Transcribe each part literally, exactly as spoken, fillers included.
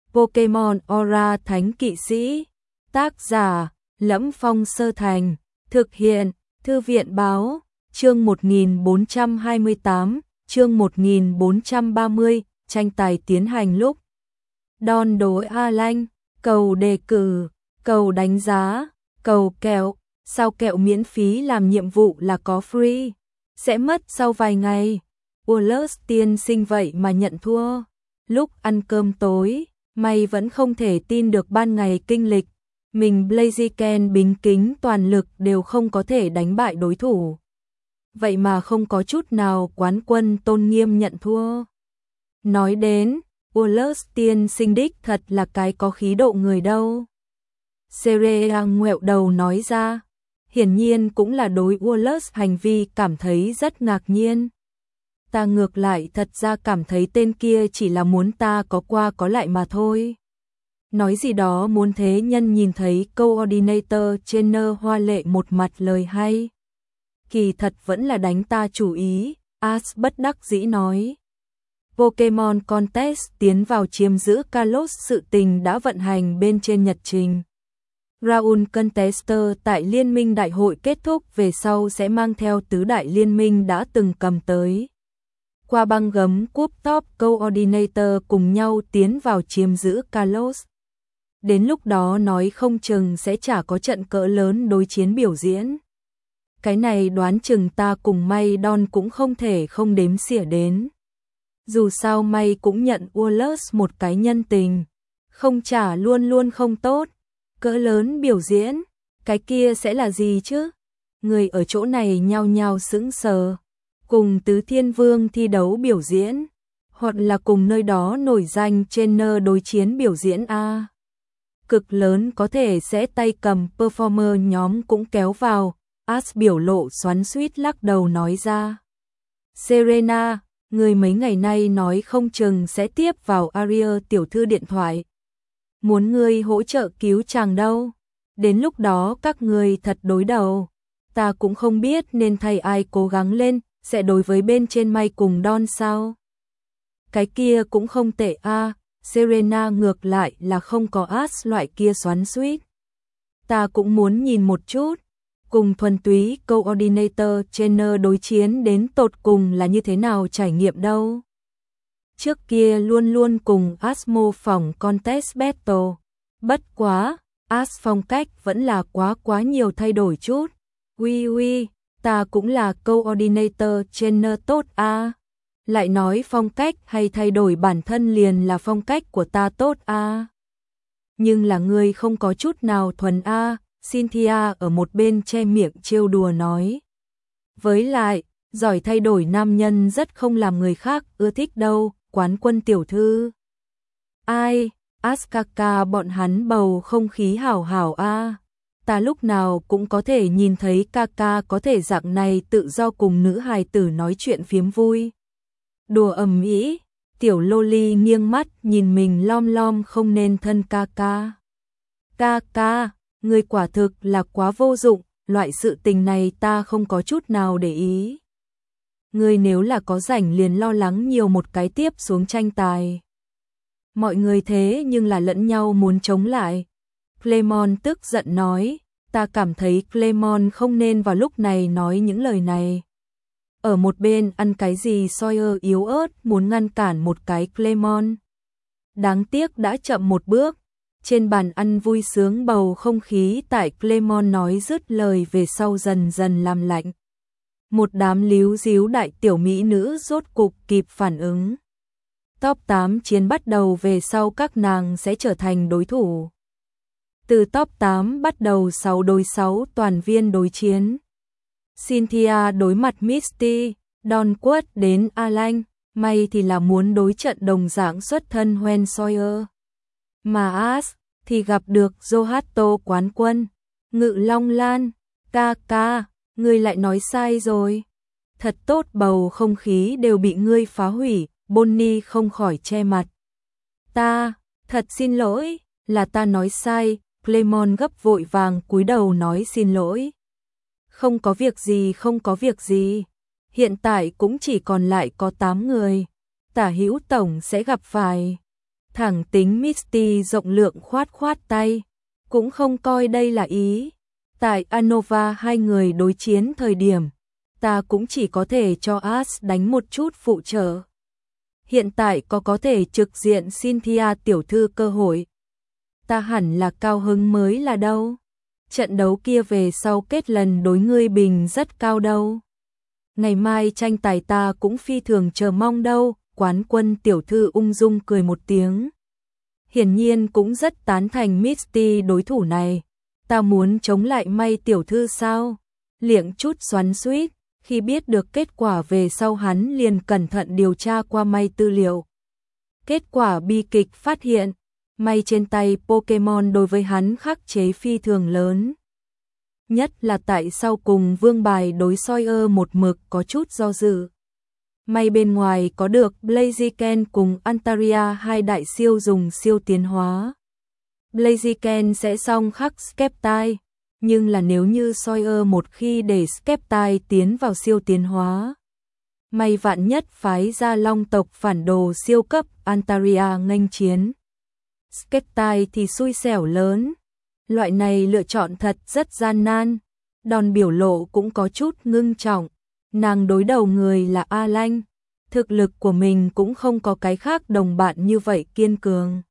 Pokemon Aura Thánh Kỵ Sĩ. Tác giả: Lẫm Phong Sơ Thành. Thực hiện: Thư viện Báo. Chương một nghìn bốn trăm hai mươi tám, chương một nghìn bốn trăm ba mươi, tranh tài tiến hành lúc. Đòn đối A Lanh, cầu đề cử, cầu đánh giá, cầu kẹo, sao kẹo miễn phí làm nhiệm vụ là có free, sẽ mất sau vài ngày. Wallace tiên sinh vậy mà nhận thua. Lúc ăn cơm tối, May vẫn không thể tin được ban ngày kinh lịch, mình Blaziken bính kính toàn lực đều không có thể đánh bại đối thủ. Vậy mà không có chút nào quán quân tôn nghiêm nhận thua. Nói đến, Wallace tiên sinh đích thật là cái có khí độ người đâu. Cerea ngoẹo đầu nói ra, hiển nhiên cũng là đối Wallace hành vi cảm thấy rất ngạc nhiên. Ta ngược lại thật ra cảm thấy tên kia chỉ là muốn ta có qua có lại mà thôi. Nói gì đó muốn thế nhân nhìn thấy coordinator Jenner hoa lệ một mặt lời hay. Kỳ thật vẫn là đánh ta chủ ý, Ash bất đắc dĩ nói. Pokemon Contest tiến vào chiếm giữ Kalos, sự tình đã vận hành bên trên nhật trình. Round Contester tại Liên minh Đại hội kết thúc về sau sẽ mang theo tứ đại liên minh đã từng cầm tới qua băng gấm cúp top coordinator cùng nhau tiến vào chiếm giữ Kalos. Đến lúc đó nói không chừng sẽ chả có trận cỡ lớn đối chiến biểu diễn. Cái này đoán chừng ta cùng May Don cũng không thể không đếm xỉa đến. Dù sao May cũng nhận Wallace một cái nhân tình, không trả luôn luôn không tốt. Cỡ lớn biểu diễn, cái kia sẽ là gì chứ? Người ở chỗ này nhao nhao sững sờ. Cùng Tứ Thiên Vương thi đấu biểu diễn, hoặc là cùng nơi đó nổi danh trainer đối chiến biểu diễn a. Cực lớn có thể sẽ tay cầm performer nhóm cũng kéo vào. Ash biểu lộ xoắn xuýt lắc đầu nói ra. Serena, người mấy ngày nay nói không chừng sẽ tiếp vào Aria tiểu thư điện thoại. Muốn ngươi hỗ trợ cứu chàng đâu. Đến lúc đó các ngươi thật đối đầu. Ta cũng không biết nên thay ai cố gắng lên, sẽ đối với bên trên May cùng Don sao. Cái kia cũng không tệ a. Serena ngược lại là không có Ash loại kia xoắn xuýt. Ta cũng muốn nhìn một chút. Cùng thuần túy coordinator trainer đối chiến đến tột cùng là như thế nào trải nghiệm đâu. Trước kia luôn luôn cùng Ash mô phỏng contest battle. Bất quá, Ash phong cách vẫn là quá quá nhiều thay đổi chút. Ui ui, ta cũng là coordinator trainer tốt a. À. Lại nói phong cách hay thay đổi bản thân liền là phong cách của ta tốt a. À. Nhưng là người không có chút nào thuần a. À. Cynthia ở một bên che miệng trêu đùa nói. Với lại, giỏi thay đổi nam nhân rất không làm người khác ưa thích đâu, quán quân tiểu thư. Ai, Askaka bọn hắn bầu không khí hảo hảo a. À. Ta lúc nào cũng có thể nhìn thấy Kaka có thể dạng này tự do cùng nữ hài tử nói chuyện phiếm vui. Đùa ầm ĩ, tiểu loli nghiêng mắt nhìn mình lom lom không nên thân Kaka. Kaka, người quả thực là quá vô dụng, loại sự tình này ta không có chút nào để ý. Người nếu là có rảnh liền lo lắng nhiều một cái tiếp xuống tranh tài. Mọi người thế nhưng là lẫn nhau muốn chống lại. Clemon tức giận nói, ta cảm thấy Clemon không nên vào lúc này nói những lời này. Ở một bên ăn cái gì Sawyer yếu ớt muốn ngăn cản một cái Clemon. Đáng tiếc đã chậm một bước. Trên bàn ăn vui sướng bầu không khí tại Clemon nói dứt lời về sau dần dần làm lạnh. Một đám líu díu đại tiểu mỹ nữ rốt cục kịp phản ứng. Top tám chiến bắt đầu về sau các nàng sẽ trở thành đối thủ. Từ top tám bắt đầu sáu đối sáu toàn viên đối chiến. Cynthia đối mặt Misty, Don quất đến Alan, May thì là muốn đối trận đồng dạng xuất thân Hoen Sawyer. Mà Ash thì gặp được Zohato quán quân, Ngự Long Lan, ca ca, ngươi lại nói sai rồi. Thật tốt bầu không khí đều bị ngươi phá hủy, Bonnie không khỏi che mặt. Ta, thật xin lỗi, là ta nói sai, Clemon gấp vội vàng cúi đầu nói xin lỗi. Không có việc gì không có việc gì, hiện tại cũng chỉ còn lại có tám người, Tả Hữu Tổng sẽ gặp phải. Thẳng tính Misty rộng lượng khoát khoát tay, cũng không coi đây là ý. Tại Anova hai người đối chiến thời điểm, ta cũng chỉ có thể cho Ash đánh một chút phụ trợ. Hiện tại có có thể trực diện Cynthia tiểu thư cơ hội. Ta hẳn là cao hứng mới là đâu. Trận đấu kia về sau kết lần đối ngươi bình rất cao đâu. Ngày mai tranh tài ta cũng phi thường chờ mong đâu. Quán quân tiểu thư ung dung cười một tiếng. Hiển nhiên cũng rất tán thành Misty đối thủ này. Ta muốn chống lại May tiểu thư sao? Liệng chút xoắn xuýt. Khi biết được kết quả về sau hắn liền cẩn thận điều tra qua May tư liệu. Kết quả bi kịch phát hiện, May trên tay Pokemon đối với hắn khắc chế phi thường lớn. Nhất là tại sau cùng vương bài đối Sawyer một mực có chút do dự. May bên ngoài có được Blaziken cùng Antaria hai đại siêu dùng siêu tiến hóa. Blaziken sẽ song khắc Skeptile, nhưng là nếu như Sawyer một khi để Skeptile tiến vào siêu tiến hóa. May vạn nhất phái ra long tộc phản đồ siêu cấp Antaria nghênh chiến. Skeptile thì xui xẻo lớn. Loại này lựa chọn thật rất gian nan. Đòn biểu lộ cũng có chút ngưng trọng. Nàng đối đầu người là A Lanh. Thực lực của mình cũng không có cái khác đồng bạn như vậy kiên cường.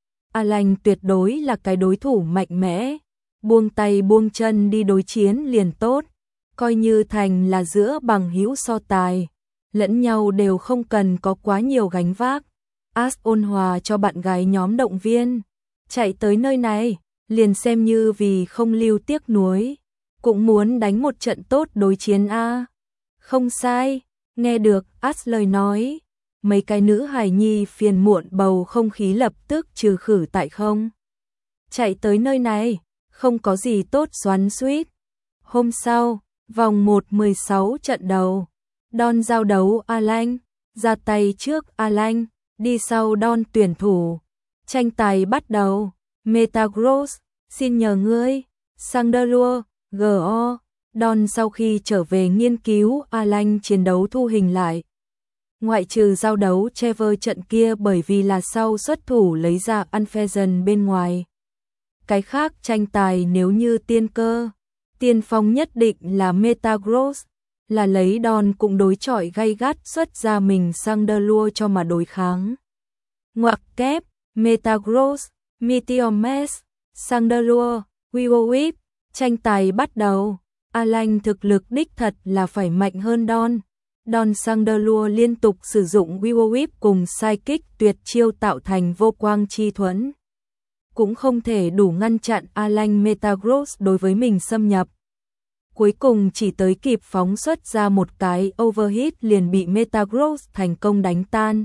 A Lanh tuyệt đối là cái đối thủ mạnh mẽ. Buông tay buông chân đi đối chiến liền tốt. Coi như thành là giữa bằng hữu so tài. Lẫn nhau đều không cần có quá nhiều gánh vác. Ash ôn hòa cho bạn gái nhóm động viên. Chạy tới nơi này, liền xem như vì không lưu tiếc nuối. Cũng muốn đánh một trận tốt đối chiến a. Không sai, nghe được Ash lời nói. Mấy cái nữ hài nhi phiền muộn bầu không khí lập tức trừ khử tại không. Chạy tới nơi này, không có gì tốt xoắn xuýt. Hôm sau, vòng một mười sáu trận đầu. Don giao đấu A Lanh, ra tay trước A Lanh, đi sau Don tuyển thủ. Tranh tài bắt đầu. Metagross, xin nhờ ngươi. Sandalua, giê o. Don sau khi trở về nghiên cứu A Lanh chiến đấu thu hình lại. Ngoại trừ giao đấu Trevor trận kia bởi vì là sau xuất thủ lấy ra Unfezant bên ngoài. Cái khác tranh tài nếu như tiên cơ, tiên phong nhất định là Metagross, là lấy Don cũng đối chọi gay gắt xuất ra mình Sandalua cho mà đối kháng. Ngoặc kép, Metagross, Meteor Mash, Sandalua, Weavile Whip, tranh tài bắt đầu. A Lanh thực lực đích thật là phải mạnh hơn Don. Don Sandalua liên tục sử dụng Weavile Whip cùng Psychic tuyệt chiêu tạo thành vô quang chi thuẫn. Cũng không thể đủ ngăn chặn A Lanh Metagross đối với mình xâm nhập. Cuối cùng chỉ tới kịp phóng xuất ra một cái overhit liền bị Metagross thành công đánh tan.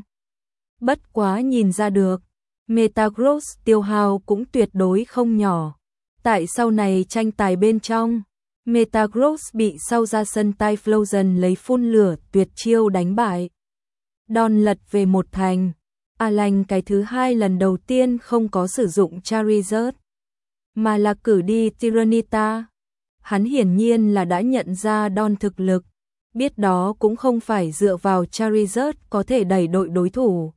Bất quá nhìn ra được, Metagross tiêu hao cũng tuyệt đối không nhỏ. Tại sau này tranh tài bên trong, Metagross bị sau ra sân Typhlosion lấy phun lửa tuyệt chiêu đánh bại. Don lật về một thành. A Lanh cái thứ hai lần đầu tiên không có sử dụng Charizard, mà là cử đi Tyranitar. Hắn hiển nhiên là đã nhận ra Don thực lực, biết đó cũng không phải dựa vào Charizard có thể đẩy đội đối thủ.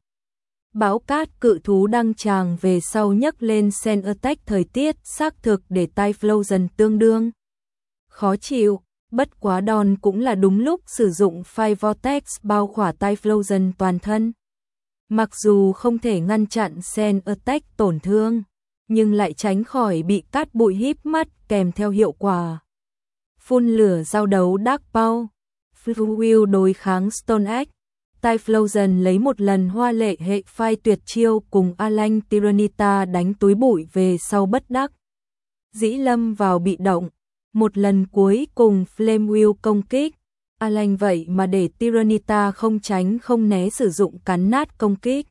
Bão cát cự thú đăng tràng về sau nhấc lên Sen Attack thời tiết xác thực để Typhlosion tương đương khó chịu, bất quá Don cũng là đúng lúc sử dụng Fire Vortex bao khỏa Typhlosion toàn thân. Mặc dù không thể ngăn chặn Sen Attack tổn thương, nhưng lại tránh khỏi bị cát bụi híp mắt kèm theo hiệu quả. Phun lửa giao đấu Dark Paw, Fluwheel đối kháng Stone Egg, Typhlosion lấy một lần hoa lệ hệ phai tuyệt chiêu cùng A Lanh Tyranitar đánh túi bụi về sau bất đắc. Dĩ lâm vào bị động, một lần cuối cùng Flame Wheel công kích. A Lanh vậy mà để Tyranitar không tránh không né sử dụng cắn nát công kích.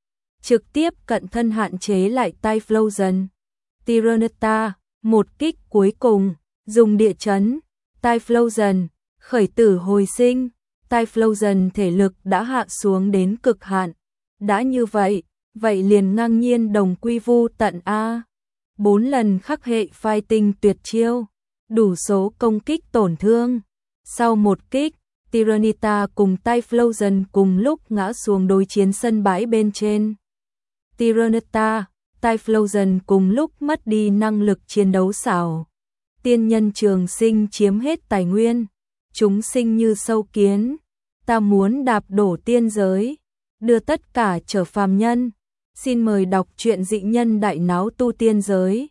Trực tiếp cận thân hạn chế lại Typhlosion. Tyranitar, một kích cuối cùng, dùng địa chấn. Typhlosion, khởi tử hồi sinh. Typhlosion thể lực đã hạ xuống đến cực hạn. Đã như vậy, vậy liền ngang nhiên đồng quy vu tận A. Bốn lần khắc hệ fighting tuyệt chiêu, đủ số công kích tổn thương. Sau một kích, Tyranitar cùng Typhlosion cùng lúc ngã xuống đối chiến sân bãi bên trên. Tyraneta, Typhlosion cùng lúc mất đi năng lực chiến đấu xảo. Tiên nhân trường sinh chiếm hết tài nguyên, chúng sinh như sâu kiến, ta muốn đạp đổ tiên giới, đưa tất cả trở phàm nhân. Xin mời đọc truyện Dị nhân đại náo tu tiên giới.